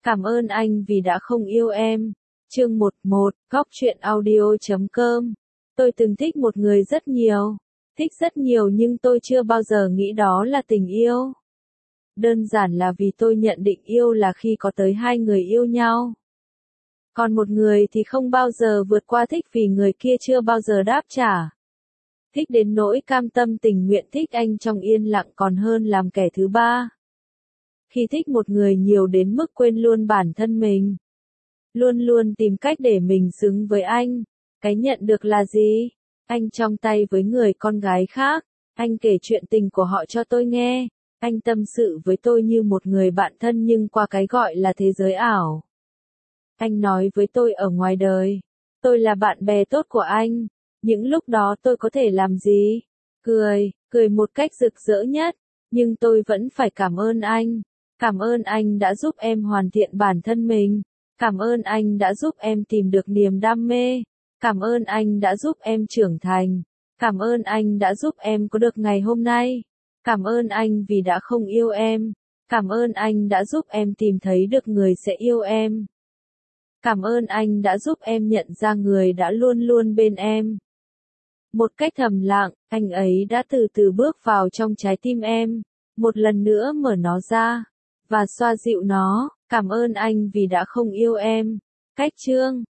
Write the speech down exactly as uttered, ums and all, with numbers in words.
Cảm ơn anh vì đã không yêu em. Chương mười một, Góc truyện audio chấm com. Tôi từng thích một người rất nhiều. Thích rất nhiều nhưng tôi chưa bao giờ nghĩ đó là tình yêu. Đơn giản là vì tôi nhận định yêu là khi có tới hai người yêu nhau. Còn một người thì không bao giờ vượt qua thích vì người kia chưa bao giờ đáp trả. Thích đến nỗi cam tâm tình nguyện thích anh trong yên lặng còn hơn làm kẻ thứ ba. Khi thích một người nhiều đến mức quên luôn bản thân mình. Luôn luôn tìm cách để mình xứng với anh. Cái nhận được là gì? Anh trong tay với người con gái khác. Anh kể chuyện tình của họ cho tôi nghe. Anh tâm sự với tôi như một người bạn thân nhưng qua cái gọi là thế giới ảo. Anh nói với tôi ở ngoài đời. Tôi là bạn bè tốt của anh. Những lúc đó tôi có thể làm gì? Cười, cười một cách rực rỡ nhất. Nhưng tôi vẫn phải cảm ơn anh. Cảm ơn anh đã giúp em hoàn thiện bản thân mình. Cảm ơn anh đã giúp em tìm được niềm đam mê. Cảm ơn anh đã giúp em trưởng thành. Cảm ơn anh đã giúp em có được ngày hôm nay. Cảm ơn anh vì đã không yêu em. Cảm ơn anh đã giúp em tìm thấy được người sẽ yêu em. Cảm ơn anh đã giúp em nhận ra người đã luôn luôn bên em. Một cách thầm lặng, anh ấy đã từ từ bước vào trong trái tim em. Một lần nữa mở nó ra. Và xoa dịu nó. Cảm ơn anh vì đã không yêu em. Cách chương